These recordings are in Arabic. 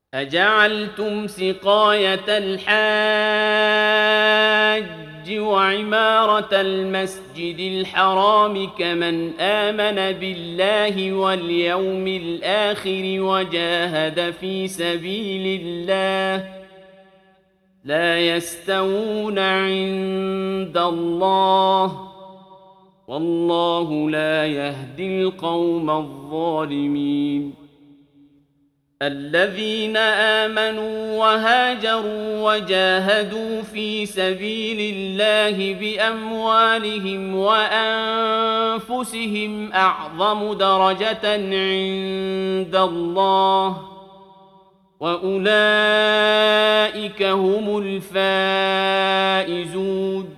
أجعلتم سقاية الحاج وعمارة المسجد الحرام كمن آمن بالله واليوم الآخر وجاهد في سبيل الله لا يستوون عند الله والله لا يهدي القوم الظالمين الذين آمنوا وهاجروا وجاهدوا في سبيل الله بأموالهم وأنفسهم أعظم درجة عند الله وأولئك هم الفائزون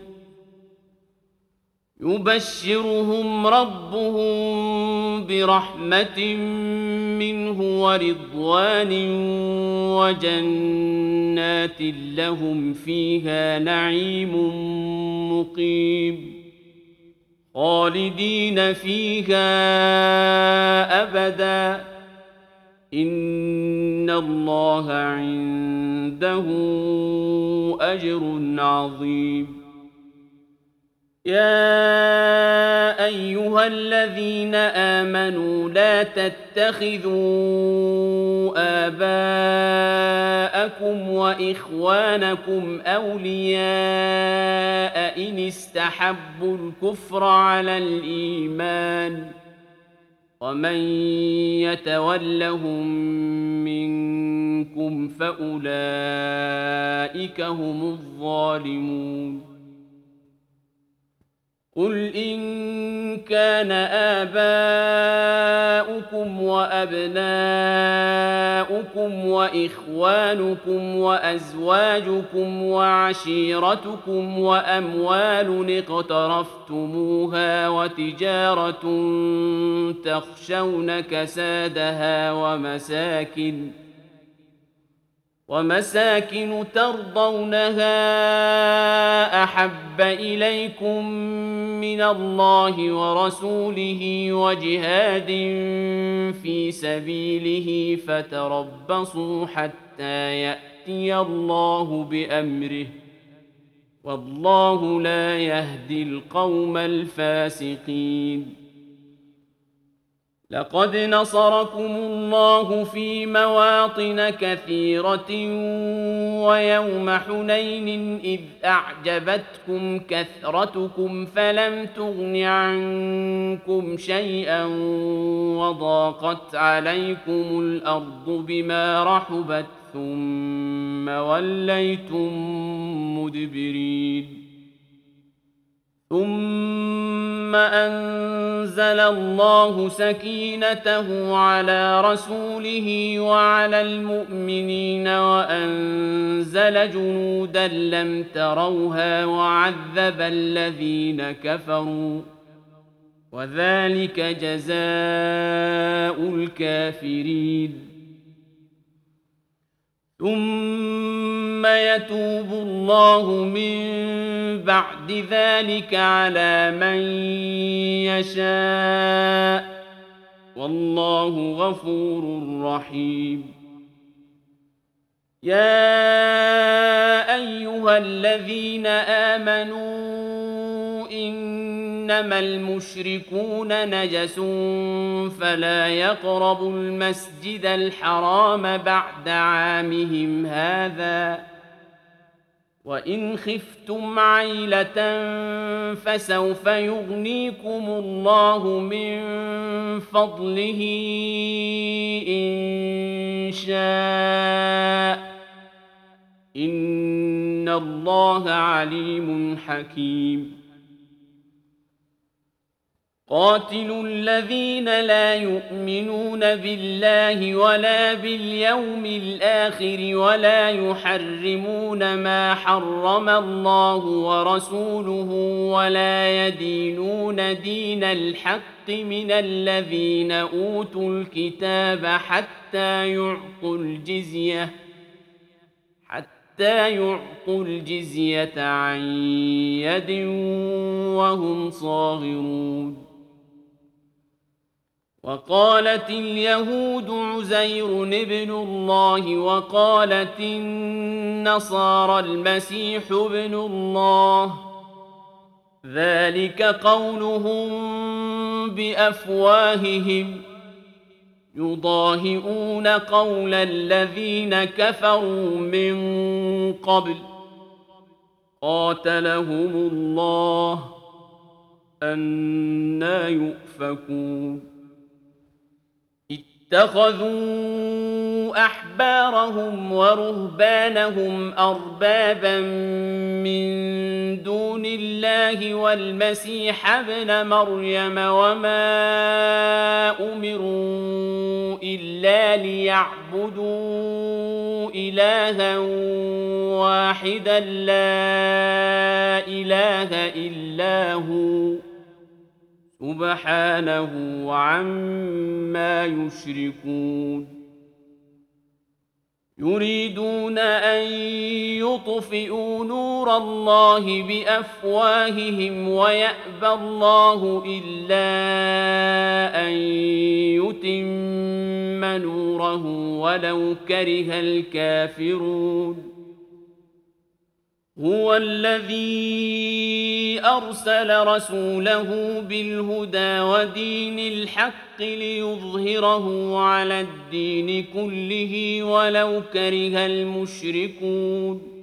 يبشرهم ربهم برحمة منه ورضوان وجنات لهم فيها نعيم مقيم خالدين فيها أبدا إن الله عنده أجر عظيم يا أيها الذين آمنوا لا تتخذوا آباءكم وإخوانكم أولياء إن استحبوا الكفر على الإيمان ومن يتولهم منكم فأولئك هم الظالمون قل إن كان آباؤكم وأبناؤكم وإخوانكم وأزواجكم وعشيرتكم وأموال اقترفتموها وتجارة تخشون كسادها ومساكن ترضونها أحب إليكم من الله ورسوله وجهاد في سبيله فتربصوا حتى يأتي الله بأمره والله لا يهدي القوم الفاسقين لقد نصركم الله في مواطن كثيرة ويوم حنين إذ أعجبتكم كثرتكم فلم تغن عنكم شيئا وضاقت عليكم الأرض بما رحبت ثم وليتم مدبرين ثم أنزل الله سكينته على رسوله وعلى المؤمنين وأنزل جنودا لم تروها وعذب الذين كفروا وذلك جزاء الكافرين ثم يتوب الله من بعد ذلك على من يشاء والله غفور رحيم يا أيها الذين آمنوا إنما المشركون نجس فلا يقربوا المسجد الحرام بعد عامهم هذا وإن خفتم عيلة فسوف يغنيكم الله من فضله إن شاء إن الله عليم حكيم قاتلوا الذين لا يؤمنون بالله ولا باليوم الآخر ولا يحرمون ما حرم الله ورسوله ولا يدينون دين الحق من الذين أوتوا الكتاب حتى يعطوا الجزية عن يد وهم صاغرون وقالت اليهود عزير ابن الله وقالت النصارى المسيح ابن الله ذلك قولهم بأفواههم يضاهئون قول الذين كفروا من قبل قاتلهم الله أنى يؤفكون اتخذوا أحبارهم ورهبانهم أربابا من دون الله والمسيح ابن مريم وما أمروا إلا ليعبدوا إلها واحدا لا إله إلا هو سبحانه عما يشركون يريدون أن يطفئوا نور الله بأفواههم ويأبى الله إلا أن يتم نوره ولو كره الكافرون هو الذي أرسل رسوله بالهدى ودين الحق ليظهره على الدين كله ولو كره المشركون